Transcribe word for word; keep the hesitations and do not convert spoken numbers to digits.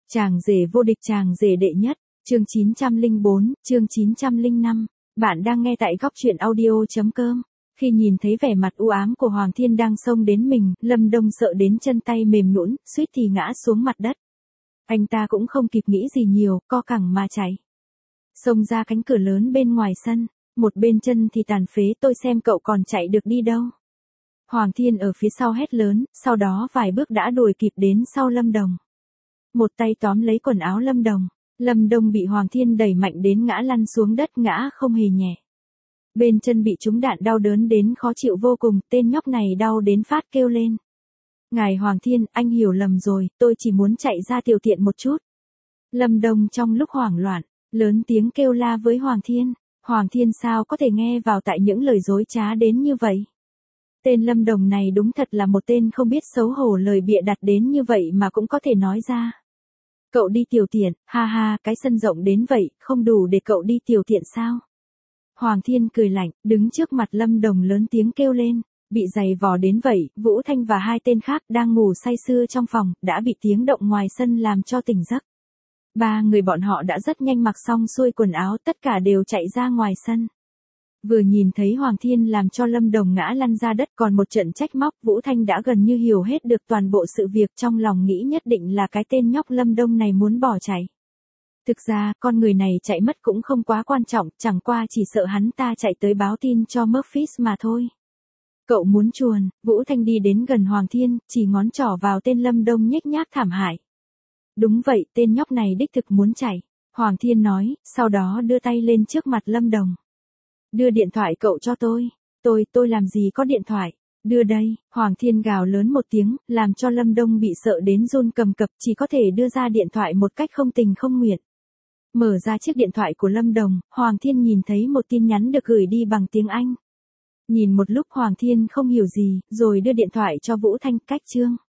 Chàng rể vô địch, chàng rể đệ nhất, chương chín trăm lẻ bốn, chương chín trăm lẻ năm. Bạn đang nghe tại góc truyện audio.com. Khi nhìn thấy vẻ mặt u ám của Hoàng Thiên đang xông đến mình, Lâm Đông sợ đến chân tay mềm nhũn, suýt thì ngã xuống mặt đất. Anh ta cũng không kịp nghĩ gì nhiều, co cẳng mà chạy. Xông ra cánh cửa lớn bên ngoài sân, một bên chân thì tàn phế, tôi xem cậu còn chạy được đi đâu. Hoàng Thiên ở phía sau hét lớn, sau đó vài bước đã đuổi kịp đến sau Lâm Đồng. Một tay tóm lấy quần áo Lâm Đồng, Lâm Đồng bị Hoàng Thiên đẩy mạnh đến ngã lăn xuống đất, ngã không hề nhẹ. Bên chân bị trúng đạn đau đớn đến khó chịu vô cùng, tên nhóc này đau đến phát kêu lên. Ngài Hoàng Thiên, anh hiểu lầm rồi, tôi chỉ muốn chạy ra tiểu tiện một chút. Lâm Đồng trong lúc hoảng loạn, lớn tiếng kêu la với Hoàng Thiên. Hoàng Thiên sao có thể nghe vào tại những lời dối trá đến như vậy. Tên Lâm Đồng này đúng thật là một tên không biết xấu hổ, lời bịa đặt đến như vậy mà cũng có thể nói ra. Cậu đi tiểu tiện, ha ha, cái sân rộng đến vậy, không đủ để cậu đi tiểu tiện sao? Hoàng Thiên cười lạnh, đứng trước mặt Lâm Đồng lớn tiếng kêu lên, bị giày vò đến vậy, Vũ Thanh và hai tên khác đang ngủ say sưa trong phòng, đã bị tiếng động ngoài sân làm cho tỉnh giấc. Ba người bọn họ đã rất nhanh mặc xong xuôi quần áo, tất cả đều chạy ra ngoài sân. Vừa nhìn thấy Hoàng Thiên làm cho Lâm Đồng ngã lăn ra đất, còn một trận trách móc, Vũ Thanh đã gần như hiểu hết được toàn bộ sự việc, trong lòng nghĩ nhất định là cái tên nhóc Lâm Đông này muốn bỏ chạy. Thực ra, con người này chạy mất cũng không quá quan trọng, chẳng qua chỉ sợ hắn ta chạy tới báo tin cho Murphys mà thôi. Cậu muốn chuồn, Vũ Thanh đi đến gần Hoàng Thiên, chỉ ngón trỏ vào tên Lâm Đông nhếch nhác thảm hại. Đúng vậy, tên nhóc này đích thực muốn chạy, Hoàng Thiên nói, sau đó đưa tay lên trước mặt Lâm Đồng. Đưa điện thoại cậu cho tôi. Tôi, tôi làm gì có điện thoại. Đưa đây, Hoàng Thiên gào lớn một tiếng, làm cho Lâm Đông bị sợ đến run cầm cập, chỉ có thể đưa ra điện thoại một cách không tình không nguyện. Mở ra chiếc điện thoại của Lâm Đồng, Hoàng Thiên nhìn thấy một tin nhắn được gửi đi bằng tiếng Anh. Nhìn một lúc Hoàng Thiên không hiểu gì, rồi đưa điện thoại cho Vũ Thanh, cách chương.